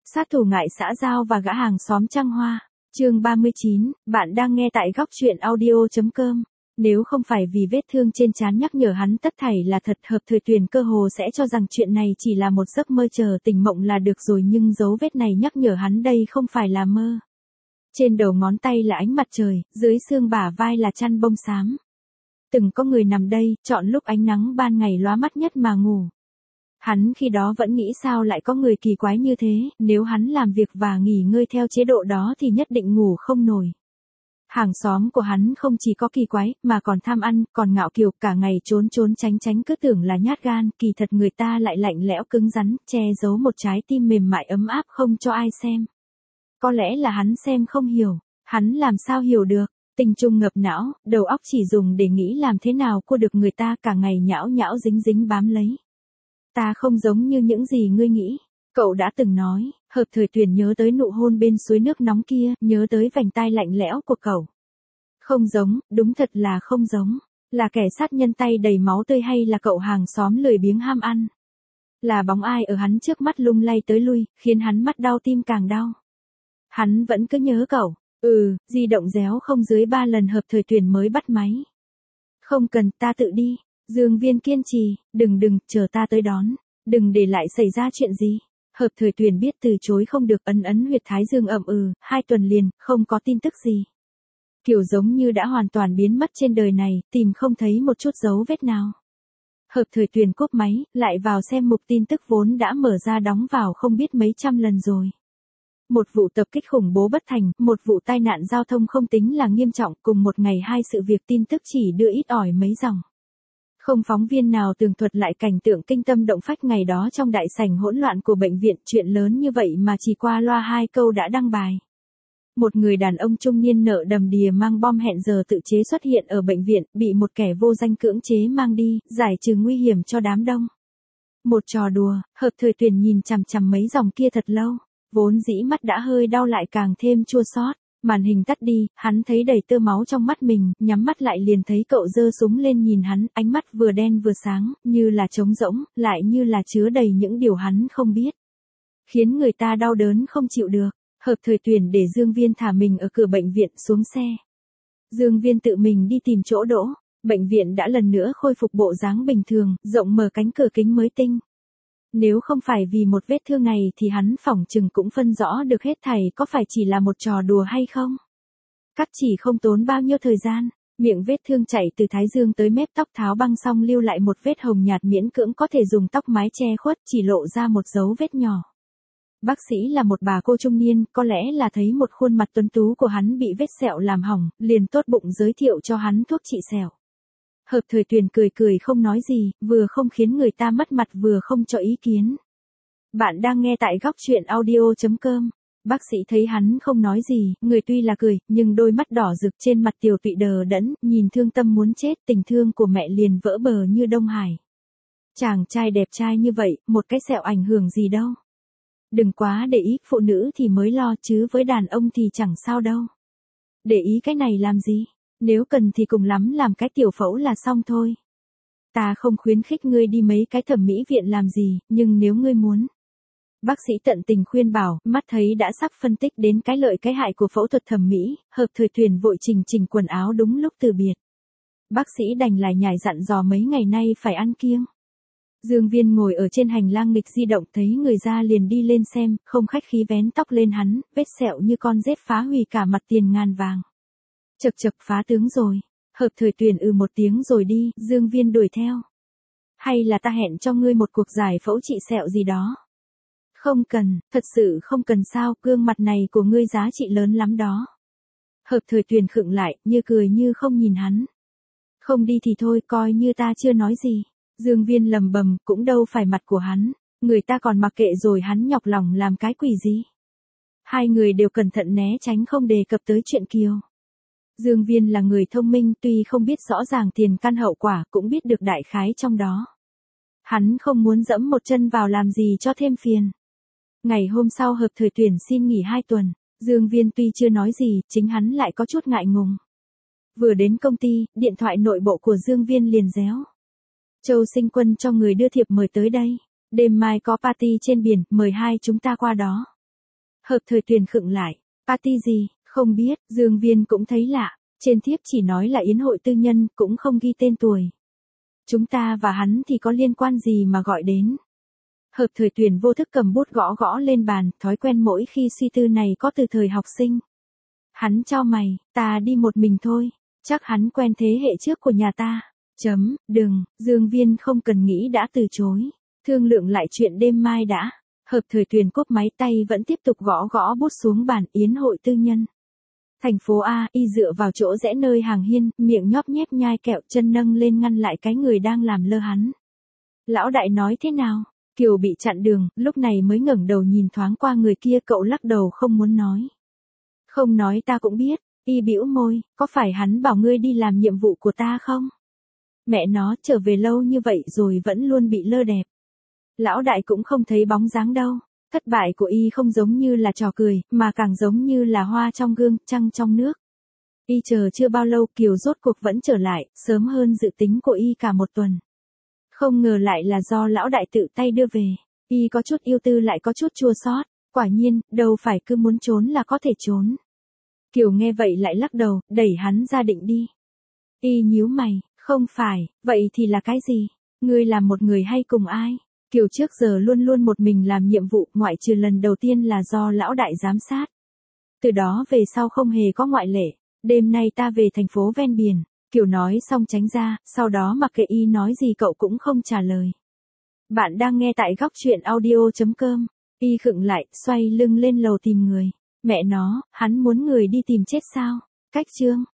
Sát thủ ngại xã giao và gã hàng xóm trăng hoa. Chương 39, bạn đang nghe tại góc truyện audio.com. Nếu không phải vì vết thương trên trán nhắc nhở hắn tất thảy là thật, Hợp Thời Tuyền cơ hồ sẽ cho rằng chuyện này chỉ là một giấc mơ chờ tỉnh mộng là được rồi, nhưng dấu vết này nhắc nhở hắn đây không phải là mơ. Trên đầu ngón tay là ánh mặt trời, dưới xương bả vai là chăn bông xám. Từng có người nằm đây, chọn lúc ánh nắng ban ngày lóa mắt nhất mà ngủ. Hắn khi đó vẫn nghĩ sao lại có người kỳ quái như thế, nếu hắn làm việc và nghỉ ngơi theo chế độ đó thì nhất định ngủ không nổi. Hàng xóm của hắn không chỉ có kỳ quái, mà còn tham ăn, còn ngạo kiều, cả ngày trốn trốn tránh tránh cứ tưởng là nhát gan, kỳ thật người ta lại lạnh lẽo cứng rắn, che giấu một trái tim mềm mại ấm áp không cho ai xem. Có lẽ là hắn xem không hiểu, hắn làm sao hiểu được, tình trung ngập não, đầu óc chỉ dùng để nghĩ làm thế nào cua được người ta, cả ngày nhão nhão dính dính bám lấy. Ta không giống như những gì ngươi nghĩ, cậu đã từng nói. Hợp Thời Tuyền nhớ tới nụ hôn bên suối nước nóng kia, nhớ tới vành tai lạnh lẽo của cậu. Không giống, đúng thật là không giống. Là kẻ sát nhân tay đầy máu tươi hay là cậu hàng xóm lười biếng ham ăn? Là bóng ai ở hắn trước mắt lung lay tới lui, khiến hắn mắt đau tim càng đau. Hắn vẫn cứ nhớ cậu. Di động réo không dưới 3 lần Hợp Thời Tuyền mới bắt máy. Không cần, ta tự đi. Dương Viên kiên trì, đừng, chờ ta tới đón. Đừng để lại xảy ra chuyện gì. Hợp Thời Tuyền biết từ chối không được, ấn huyệt thái dương 2 tuần liền, không có tin tức gì. Kiểu giống như đã hoàn toàn biến mất trên đời này, tìm không thấy một chút dấu vết nào. Hợp Thời Tuyền cúp máy, lại vào xem mục tin tức vốn đã mở ra đóng vào không biết mấy trăm lần rồi. Một vụ tập kích khủng bố bất thành, một vụ tai nạn giao thông không tính là nghiêm trọng, cùng một ngày 2 sự việc tin tức chỉ đưa ít ỏi mấy dòng. Không phóng viên nào tường thuật lại cảnh tượng kinh tâm động phách ngày đó trong đại sảnh hỗn loạn của bệnh viện, chuyện lớn như vậy mà chỉ qua loa 2 câu đã đăng bài. Một người đàn ông trung niên nợ đầm đìa mang bom hẹn giờ tự chế xuất hiện ở bệnh viện, bị một kẻ vô danh cưỡng chế mang đi, giải trừ nguy hiểm cho đám đông. Một trò đùa, Hợp Thời Tuyền nhìn chằm chằm mấy dòng kia thật lâu, vốn dĩ mắt đã hơi đau lại càng thêm chua xót. Màn hình tắt đi, hắn thấy đầy tơ máu trong mắt mình, nhắm mắt lại liền thấy cậu giơ súng lên nhìn hắn, ánh mắt vừa đen vừa sáng, như là trống rỗng, lại như là chứa đầy những điều hắn không biết. Khiến người ta đau đớn không chịu được. Hợp Thời Tuyền để Dương Viên thả mình ở cửa bệnh viện xuống xe. Dương Viên tự mình đi tìm chỗ đỗ, bệnh viện đã lần nữa khôi phục bộ dáng bình thường, rộng mở cánh cửa kính mới tinh. Nếu không phải vì một vết thương này thì hắn phỏng chừng cũng phân rõ được hết thảy có phải chỉ là một trò đùa hay không. Cắt chỉ không tốn bao nhiêu thời gian, miệng vết thương chảy từ thái dương tới mép tóc tháo băng xong lưu lại một vết hồng nhạt miễn cưỡng có thể dùng tóc mái che khuất, chỉ lộ ra một dấu vết nhỏ. Bác sĩ là một bà cô trung niên, có lẽ là thấy một khuôn mặt tuấn tú của hắn bị vết sẹo làm hỏng, liền tốt bụng giới thiệu cho hắn thuốc trị sẹo. Hợp Thời Tuyền cười không nói gì, vừa không khiến người ta mất mặt vừa không cho ý kiến. Bạn đang nghe tại góc truyện audio.com. Bác sĩ thấy hắn không nói gì, người tuy là cười, nhưng đôi mắt đỏ rực trên mặt tiều tụy đờ đẫn, nhìn thương tâm muốn chết, tình thương của mẹ liền vỡ bờ như Đông Hải. Chàng trai đẹp trai như vậy, một cái sẹo ảnh hưởng gì đâu. Đừng quá để ý, phụ nữ thì mới lo chứ với đàn ông thì chẳng sao đâu. Để ý cái này làm gì? Nếu cần thì cùng lắm làm cái tiểu phẫu là xong thôi. Ta không khuyến khích ngươi đi mấy cái thẩm mỹ viện làm gì, nhưng nếu ngươi muốn. Bác sĩ tận tình khuyên bảo, mắt thấy đã sắp phân tích đến cái lợi cái hại của phẫu thuật thẩm mỹ, Hợp Thời Tuyền vội chỉnh quần áo đúng lúc từ biệt. Bác sĩ đành lại nhải dặn dò mấy ngày nay phải ăn kiêng. Dương Viên ngồi ở trên hành lang nghịch di động thấy người ra liền đi lên xem, không khách khí vén tóc lên hắn, vết sẹo như con rết phá hủy cả mặt tiền ngàn vàng. Chật phá tướng rồi. Hợp Thời Tuyền một tiếng rồi đi, Dương Viên đuổi theo. Hay là ta hẹn cho ngươi một cuộc giải phẫu trị sẹo gì đó? Không cần, thật sự không cần sao, gương mặt này của ngươi giá trị lớn lắm đó. Hợp Thời Tuyền khựng lại, như cười như không nhìn hắn. Không đi thì thôi, coi như ta chưa nói gì. Dương Viên lầm bầm, cũng đâu phải mặt của hắn, người ta còn mặc kệ rồi hắn nhọc lòng làm cái quỷ gì. Hai người đều cẩn thận né tránh không đề cập tới chuyện Kiều. Dương Viên là người thông minh, tuy không biết rõ ràng tiền căn hậu quả, cũng biết được đại khái trong đó. Hắn không muốn dẫm một chân vào làm gì cho thêm phiền. Ngày hôm sau Hợp Thời Tuyền xin nghỉ 2 tuần, Dương Viên tuy chưa nói gì, chính hắn lại có chút ngại ngùng. Vừa đến công ty, điện thoại nội bộ của Dương Viên liền réo. Châu Sinh Quân cho người đưa thiệp mời tới đây. Đêm mai có party trên biển, mời hai chúng ta qua đó. Hợp Thời Tuyền khựng lại, party gì, không biết, Dương Viên cũng thấy lạ, trên thiếp chỉ nói là yến hội tư nhân, cũng không ghi tên tuổi. Chúng ta và hắn thì có liên quan gì mà gọi đến. Hợp Thời Tuyền vô thức cầm bút gõ gõ lên bàn, thói quen mỗi khi suy tư này có từ thời học sinh. Hắn cho mày, ta đi một mình thôi, chắc hắn quen thế hệ trước của nhà ta. Đừng, Dương Viên không cần nghĩ đã từ chối. Thương lượng lại chuyện đêm mai đã. Hợp Thời Tuyền cúp máy tay vẫn tiếp tục gõ gõ bút xuống bàn yến hội tư nhân. Thành phố A, y dựa vào chỗ rẽ nơi hàng hiên, miệng nhóp nhép nhai kẹo, chân nâng lên ngăn lại cái người đang làm lơ hắn. Lão đại nói thế nào? Kiều bị chặn đường, lúc này mới ngẩng đầu nhìn thoáng qua người kia, cậu lắc đầu không muốn nói. Không nói ta cũng biết, y bĩu môi, có phải hắn bảo ngươi đi làm nhiệm vụ của ta không? Mẹ nó, trở về lâu như vậy rồi vẫn luôn bị lơ đẹp. Lão đại cũng không thấy bóng dáng đâu. Thất bại của y không giống như là trò cười, mà càng giống như là hoa trong gương, trăng trong nước. Y chờ chưa bao lâu Kiều rốt cuộc vẫn trở lại, sớm hơn dự tính của y cả một tuần. Không ngờ lại là do lão đại tự tay đưa về. Y có chút yêu tư lại có chút chua xót. Quả nhiên, đâu phải cứ muốn trốn là có thể trốn. Kiều nghe vậy lại lắc đầu, đẩy hắn ra định đi. Y nhíu mày, không phải, vậy thì là cái gì? Ngươi là một người hay cùng ai? Kiều trước giờ luôn luôn một mình làm nhiệm vụ, ngoại trừ lần đầu tiên là do lão đại giám sát. Từ đó về sau không hề có ngoại lệ. Đêm nay ta về thành phố ven biển. Kiều nói xong tránh ra, sau đó mặc kệ y nói gì cậu cũng không trả lời. Bạn đang nghe tại góc truyện audio.com. Y khựng lại, xoay lưng lên lầu tìm người. Mẹ nó, hắn muốn người đi tìm chết sao? Cách chương.